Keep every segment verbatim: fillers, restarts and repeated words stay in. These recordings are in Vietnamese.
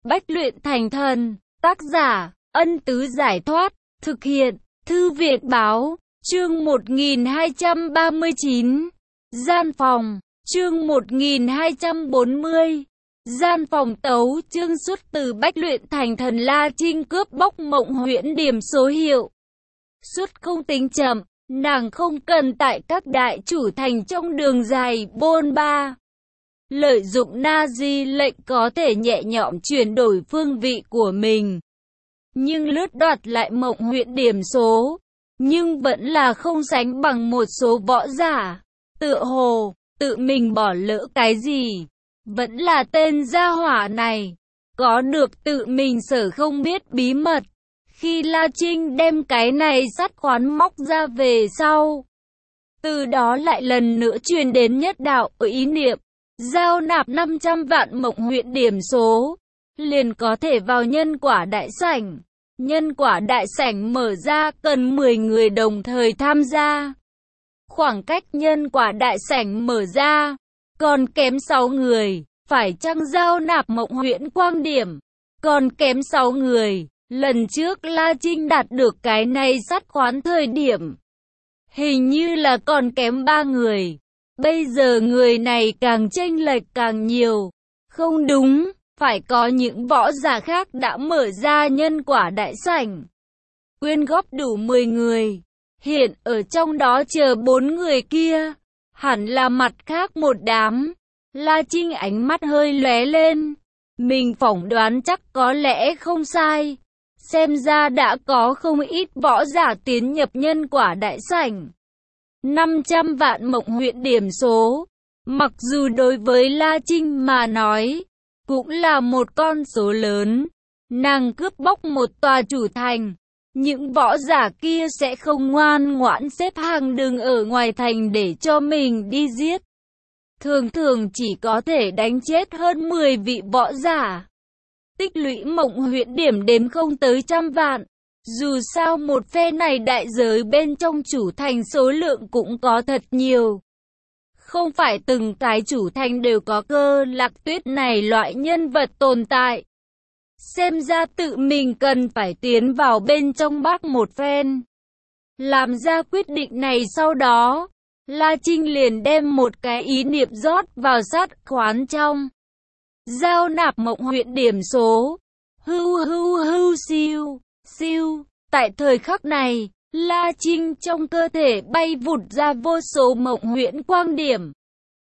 Bách luyện thành thần, tác giả, Ân Tứ Giải Thoát, thực hiện, Thư viện Báo, chương một nghìn hai trăm ba mươi chín, gian phòng, chương một nghìn hai trăm bốn mươi, gian phòng tấu chương xuất từ Bách luyện thành thần. La Trinh cướp bóc Mộng Huyễn điểm số hiệu. Xuất không tính chậm, nàng không cần tại các đại chủ thành trong đường dài bôn ba. Lợi dụng na di lệnh có thể nhẹ nhõm chuyển đổi phương vị của mình. Nhưng lướt đoạt lại Mộng Huyễn điểm số, nhưng vẫn là không sánh bằng một số võ giả. Tựa hồ, tự mình bỏ lỡ cái gì. Vẫn là tên gia hỏa này, có được tự mình sở không biết bí mật. Khi La Trinh đem cái này sắt khoán móc ra về sau, từ đó lại lần nữa truyền đến nhất đạo ý niệm, giao nạp năm trăm vạn Mộng Huyễn điểm số, liền có thể vào nhân quả đại sảnh. Nhân quả đại sảnh mở ra cần mười người đồng thời tham gia. Khoảng cách nhân quả đại sảnh mở ra, còn kém sáu người, phải chăng giao nạp Mộng Huyễn quang điểm, còn kém sáu người. Lần trước La Trinh đạt được cái này sắt khoán thời điểm, hình như là còn kém ba người. Bây giờ người này càng chênh lệch càng nhiều. Không đúng, phải có những võ giả khác đã mở ra nhân quả đại sảnh. Quyên góp đủ mười người. Hiện ở trong đó chờ bốn người kia, hẳn là mặt khác một đám. La Trinh ánh mắt hơi lóe lên. Mình phỏng đoán chắc có lẽ không sai. Xem ra đã có không ít võ giả tiến nhập nhân quả đại sảnh. năm trăm vạn Mộng Huyễn điểm số, mặc dù đối với La Trinh mà nói, cũng là một con số lớn. Nàng cướp bóc một tòa chủ thành, những võ giả kia sẽ không ngoan ngoãn xếp hàng đường ở ngoài thành để cho mình đi giết. Thường thường chỉ có thể đánh chết hơn mười vị võ giả. Tích lũy Mộng Huyễn điểm đếm không tới trăm vạn. Dù sao một phe này đại giới bên trong chủ thành số lượng cũng có thật nhiều. Không phải từng cái chủ thành đều có Cơ Lạc Tuyết này loại nhân vật tồn tại. Xem ra tự mình cần phải tiến vào bên trong bác một phen. Làm ra quyết định này sau đó, La Trinh liền đem một cái ý niệm rót vào sát khoán trong. Giao nạp Mộng Huyễn điểm số. Hưu hưu hưu siêu, siêu. Tại thời khắc này, La Trinh trong cơ thể bay vụt ra vô số Mộng Huyễn quang điểm.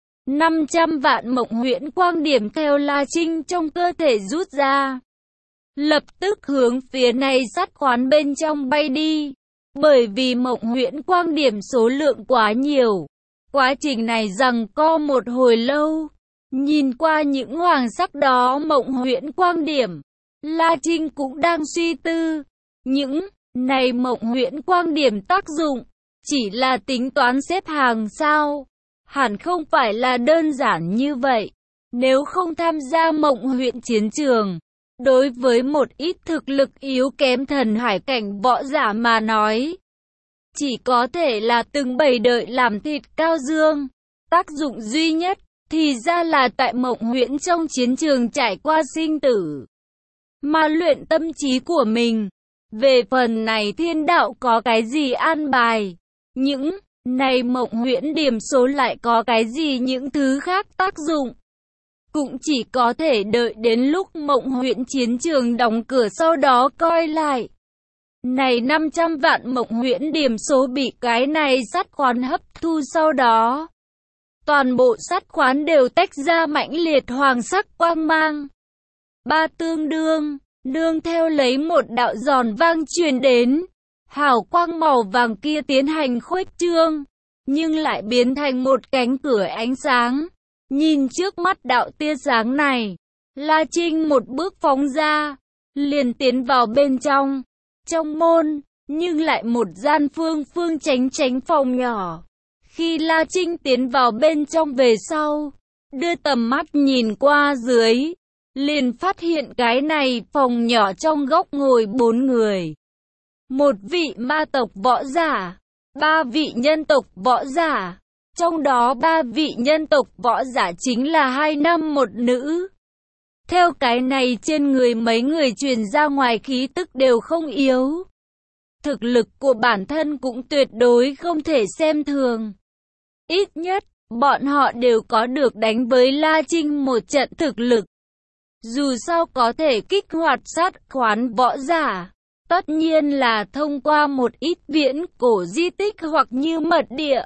năm trăm vạn Mộng Huyễn quang điểm theo La Trinh trong cơ thể rút ra. Lập tức hướng phía này sắt khoán bên trong bay đi. Bởi vì Mộng Huyễn quang điểm số lượng quá nhiều. Quá trình này giằng co một hồi lâu. Nhìn qua những hoàng sắc đó Mộng Huyễn quang điểm, La Trinh cũng đang suy tư. Những này Mộng Huyễn quang điểm tác dụng, chỉ là tính toán xếp hàng sao? Hẳn không phải là đơn giản như vậy. Nếu không tham gia Mộng Huyễn chiến trường, đối với một ít thực lực yếu kém thần hải cảnh võ giả mà nói, chỉ có thể là từng bầy đợi làm thịt cao dương. Tác dụng duy nhất thì ra là tại Mộng Huyễn trong chiến trường trải qua sinh tử, mà luyện tâm trí của mình. Về phần này thiên đạo có cái gì an bài, những này Mộng Huyễn điểm số lại có cái gì những thứ khác tác dụng, cũng chỉ có thể đợi đến lúc Mộng Huyễn chiến trường đóng cửa sau đó coi lại. Này năm trăm vạn Mộng Huyễn điểm số bị cái này sắt khoán hấp thu sau đó, toàn bộ sắt khoán đều tách ra mãnh liệt hoàng sắc quang mang. Ba tương đương, đương theo lấy một đạo giòn vang truyền đến, hào quang màu vàng kia tiến hành khuếch trương, nhưng lại biến thành một cánh cửa ánh sáng. Nhìn trước mắt đạo tia sáng này, La Trinh một bước phóng ra, liền tiến vào bên trong. Trong môn, nhưng lại một gian phương phương tránh tránh phòng nhỏ. Khi La Trinh tiến vào bên trong về sau, đưa tầm mắt nhìn qua dưới, liền phát hiện cái này phòng nhỏ trong góc ngồi bốn người. Một vị ma tộc võ giả, ba vị nhân tộc võ giả, trong đó ba vị nhân tộc võ giả chính là hai nam một nữ. Theo cái này trên người mấy người truyền ra ngoài khí tức đều không yếu. Thực lực của bản thân cũng tuyệt đối không thể xem thường. Ít nhất, bọn họ đều có được đánh với La Trinh một trận thực lực. Dù sao có thể kích hoạt sát khoán võ giả, tất nhiên là thông qua một ít viễn cổ di tích hoặc như mật địa,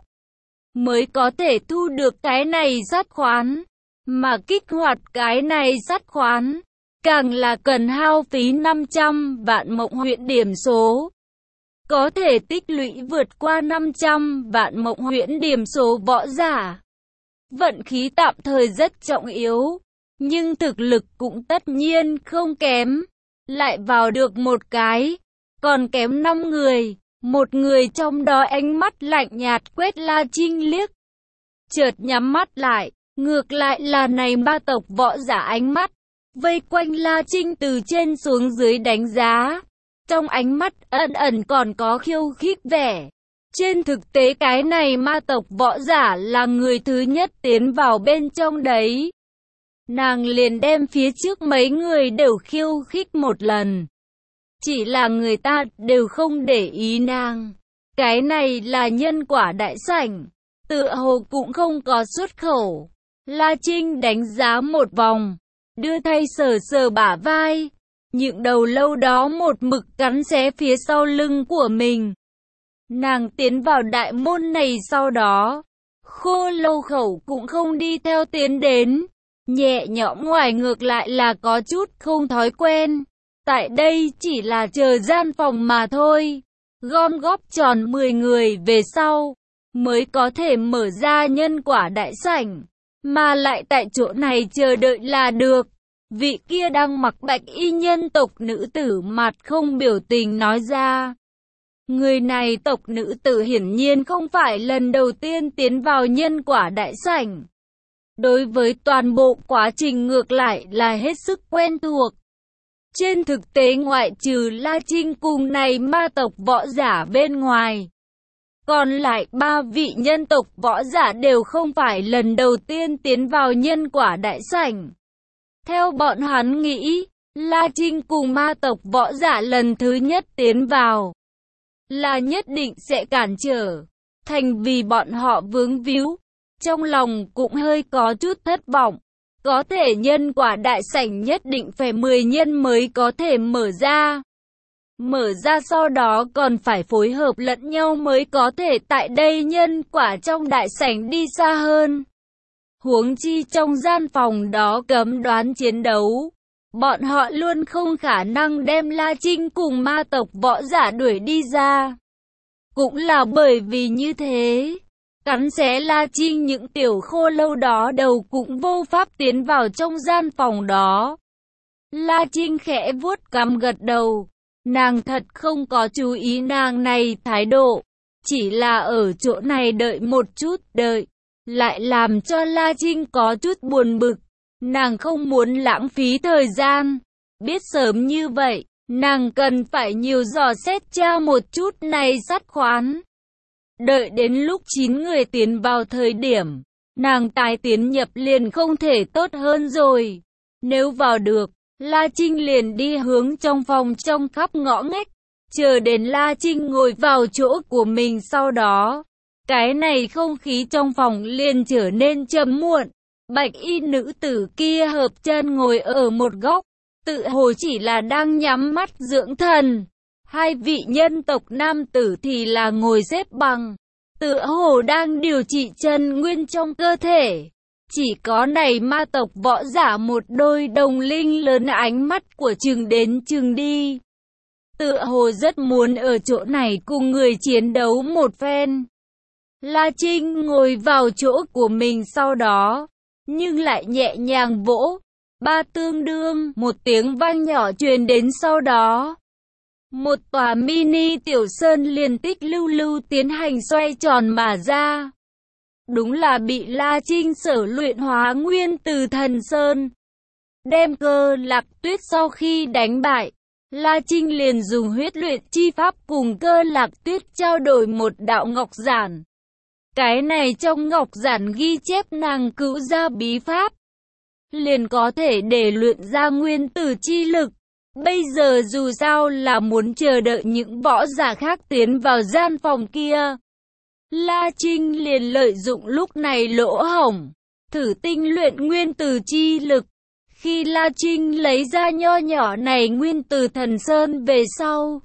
mới có thể thu được cái này sát khoán. Mà kích hoạt cái này sát khoán, càng là cần hao phí năm trăm vạn mộng huyễn điểm số. Có thể tích lũy vượt qua năm trăm vạn mộng huyễn điểm số võ giả. Vận khí tạm thời rất trọng yếu, nhưng thực lực cũng tất nhiên không kém. Lại vào được một cái, còn kém năm người. Một người trong đó ánh mắt lạnh nhạt quét La Trinh liếc, chợt nhắm mắt lại. Ngược lại là này ma tộc võ giả ánh mắt vây quanh La Trinh từ trên xuống dưới đánh giá. Trong ánh mắt ẩn ẩn còn có khiêu khích vẻ. Trên thực tế cái này ma tộc võ giả là người thứ nhất tiến vào bên trong đấy. Nàng liền đem phía trước mấy người đều khiêu khích một lần. Chỉ là người ta đều không để ý nàng. Cái này là nhân quả đại sảnh, tựa hồ cũng không có xuất khẩu. La Trinh đánh giá một vòng, đưa tay sờ sờ bả vai, những đầu lâu đó một mực cắn xé phía sau lưng của mình. Nàng tiến vào đại môn này sau đó, Khô Lâu Khẩu cũng không đi theo tiến đến, nhẹ nhõm ngoài ngược lại là có chút không thói quen. Tại đây chỉ là chờ gian phòng mà thôi, gom góp tròn mười người về sau, mới có thể mở ra nhân quả đại sảnh. Mà lại tại chỗ này chờ đợi là được. Vị kia đang mặc bạch y nhân tộc nữ tử mặt không biểu tình nói ra. Người này tộc nữ tử hiển nhiên không phải lần đầu tiên tiến vào nhân quả đại sảnh. Đối với toàn bộ quá trình ngược lại là hết sức quen thuộc. Trên thực tế ngoại trừ La Trinh cùng này ma tộc võ giả bên ngoài, còn lại ba vị nhân tộc võ giả đều không phải lần đầu tiên tiến vào nhân quả đại sảnh. Theo bọn hắn nghĩ, La Trinh cùng ma tộc võ giả lần thứ nhất tiến vào là nhất định sẽ cản trở, thành vì bọn họ vướng víu. Trong lòng cũng hơi có chút thất vọng. Có thể nhân quả đại sảnh nhất định phải mười nhân mới có thể mở ra. Mở ra sau đó còn phải phối hợp lẫn nhau mới có thể tại đây nhân quả trong đại sảnh đi xa hơn. Huống chi trong gian phòng đó cấm đoán chiến đấu, bọn họ luôn không khả năng đem La Trinh cùng ma tộc võ giả đuổi đi ra. Cũng là bởi vì như thế, cắn xé La Trinh những tiểu khô lâu đó đầu cũng vô pháp tiến vào trong gian phòng đó. La Trinh khẽ vuốt cằm gật đầu. Nàng thật không có chú ý nàng này thái độ, chỉ là ở chỗ này đợi một chút, đợi, lại làm cho La Trinh có chút buồn bực. Nàng không muốn lãng phí thời gian, biết sớm như vậy, nàng cần phải nhiều dò xét tra một chút này sát khoán. Đợi đến lúc chín người tiến vào thời điểm, nàng tái tiến nhập liền không thể tốt hơn rồi. Nếu vào được, La Trinh liền đi hướng trong phòng trong khắp ngõ ngách, chờ đến La Trinh ngồi vào chỗ của mình sau đó. Cái này không khí trong phòng liền trở nên trầm muộn. Bạch y nữ tử kia hợp chân ngồi ở một góc, tự hồ chỉ là đang nhắm mắt dưỡng thần. Hai vị nhân tộc nam tử thì là ngồi xếp bằng, tự hồ đang điều trị chân nguyên trong cơ thể. Chỉ có này ma tộc võ giả một đôi đồng linh lớn ánh mắt của chừng đến chừng đi. Tự hồ rất muốn ở chỗ này cùng người chiến đấu một phen. La Trinh ngồi vào chỗ của mình sau đó, nhưng lại nhẹ nhàng vỗ. Ba tương đương, một tiếng vang nhỏ truyền đến sau đó. Một tòa mini tiểu sơn liền tích lưu lưu tiến hành xoay tròn mà ra. Đúng là bị La Trinh sở luyện hóa nguyên từ thần sơn. Đem Cơ Lạc Tuyết sau khi đánh bại, La Trinh liền dùng huyết luyện chi pháp cùng Cơ Lạc Tuyết trao đổi một đạo ngọc giản. Cái này trong ngọc giản ghi chép nàng cứu ra bí pháp. liền có thể để luyện ra nguyên tử chi lực. Bây giờ dù sao là muốn chờ đợi những võ giả khác tiến vào gian phòng kia. La Trinh liền lợi dụng lúc này lỗ hổng, thử tinh luyện nguyên tử chi lực. Khi La Trinh lấy ra nho nhỏ này nguyên tử thần sơn về sau,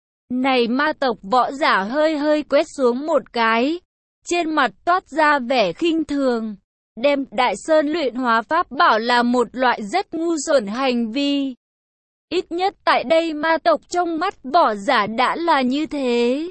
này ma tộc võ giả hơi hơi quét xuống một cái, trên mặt toát ra vẻ khinh thường, đem đại sơn luyện hóa pháp bảo là một loại rất ngu xuẩn hành vi. Ít nhất tại đây ma tộc trong mắt võ giả đã là như thế.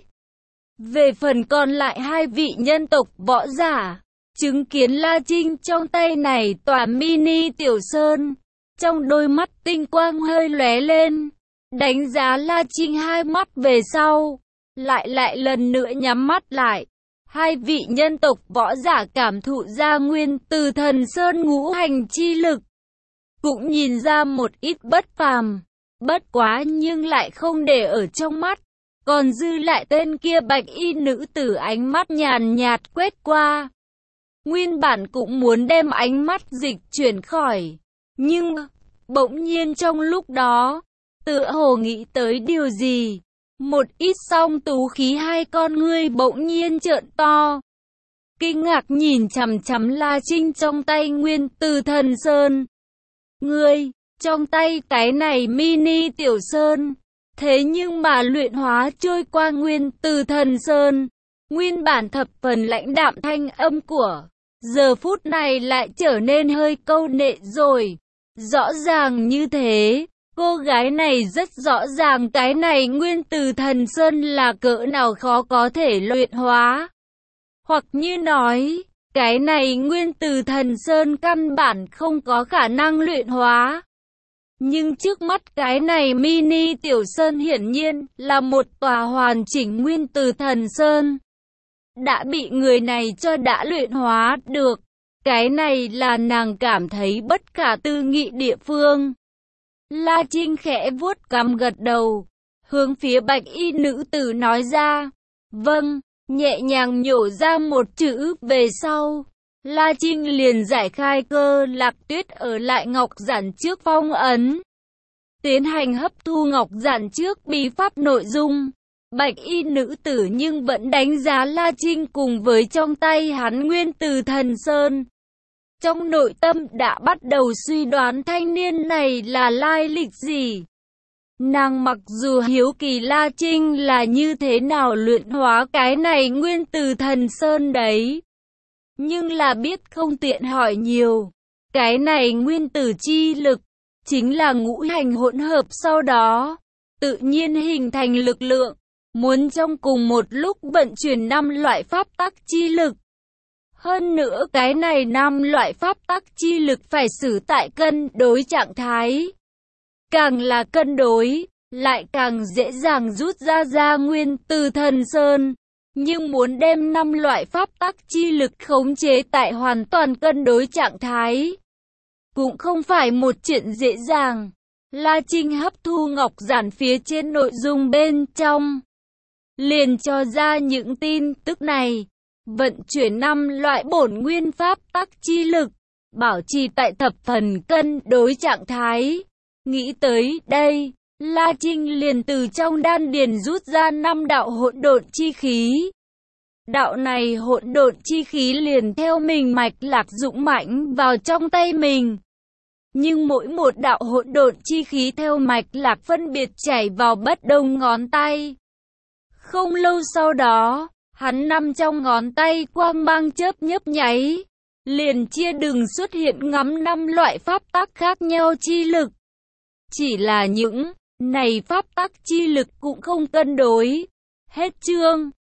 Về phần còn lại hai vị nhân tộc võ giả, chứng kiến La Trinh trong tay này tòa mini tiểu sơn, trong đôi mắt tinh quang hơi lóe lên, đánh giá La Trinh hai mắt về sau, lại lại lần nữa nhắm mắt lại. Hai vị nhân tộc võ giả cảm thụ ra nguyên từ thần sơn ngũ hành chi lực, cũng nhìn ra một ít bất phàm, bất quá nhưng lại không để ở trong mắt. Còn dư lại tên kia bạch y nữ tử ánh mắt nhàn nhạt quét qua. Nguyên bản cũng muốn đem ánh mắt dịch chuyển khỏi, nhưng bỗng nhiên trong lúc đó, tựa hồ nghĩ tới điều gì. Một ít song tú khí hai con ngươi bỗng nhiên trợn to, kinh ngạc nhìn chằm chằm La Trinh trong tay nguyên từ thần sơn. Ngươi, trong tay cái này mini tiểu sơn, thế nhưng mà luyện hóa trôi qua nguyên từ thần sơn. Nguyên bản thập phần lãnh đạm thanh âm của giờ phút này lại trở nên hơi câu nệ rồi. Rõ ràng như thế, cô gái này rất rõ ràng cái này nguyên từ thần sơn là cỡ nào khó có thể luyện hóa. Hoặc như nói, cái này nguyên từ thần sơn căn bản không có khả năng luyện hóa. Nhưng trước mắt cái này mini tiểu sơn hiển nhiên là một tòa hoàn chỉnh nguyên từ thần sơn. Đã bị người này cho đã luyện hóa được. Cái này là nàng cảm thấy bất khả tư nghị địa phương. La Trinh khẽ vuốt cằm gật đầu, hướng phía bạch y nữ tử nói ra. Vâng, nhẹ nhàng nhổ ra một chữ về sau. La Trinh liền giải khai cơ lạc tuyết ở lại ngọc giản trước phong ấn, tiến hành hấp thu ngọc giản trước bí pháp nội dung. Bạch y nữ tử nhưng vẫn đánh giá La Trinh cùng với trong tay hắn nguyên từ thần sơn. Trong nội tâm đã bắt đầu suy đoán thanh niên này là lai lịch gì. Nàng mặc dù hiếu kỳ La Trinh là như thế nào luyện hóa cái này nguyên từ thần sơn đấy, nhưng là biết không tiện hỏi nhiều. Cái này nguyên tử chi lực chính là ngũ hành hỗn hợp sau đó tự nhiên hình thành lực lượng, muốn trong cùng một lúc vận chuyển năm loại pháp tắc chi lực. Hơn nữa cái này năm loại pháp tắc chi lực phải xử tại cân đối trạng thái. Càng là cân đối, lại càng dễ dàng rút ra ra nguyên từ thần sơn. Nhưng muốn đem năm loại pháp tắc chi lực khống chế tại hoàn toàn cân đối trạng thái, cũng không phải một chuyện dễ dàng. La Trinh hấp thu ngọc giản phía trên nội dung bên trong, liền cho ra những tin tức này. Vận chuyển năm loại bổn nguyên pháp tắc chi lực, bảo trì tại thập phần cân đối trạng thái. Nghĩ tới đây, La Trinh liền từ trong đan điền rút ra năm đạo hỗn độn chi khí. Đạo này hỗn độn chi khí liền theo mình mạch lạc dũng mãnh vào trong tay mình. Nhưng mỗi một đạo hỗn độn chi khí theo mạch lạc phân biệt chảy vào bất đồng ngón tay. Không lâu sau đó, hắn nằm trong ngón tay quang mang chớp nhấp nháy, liền chia đường xuất hiện ngắm năm loại pháp tắc khác nhau chi lực. Chỉ là những này pháp tắc chi lực cũng không cân đối. Hết chương.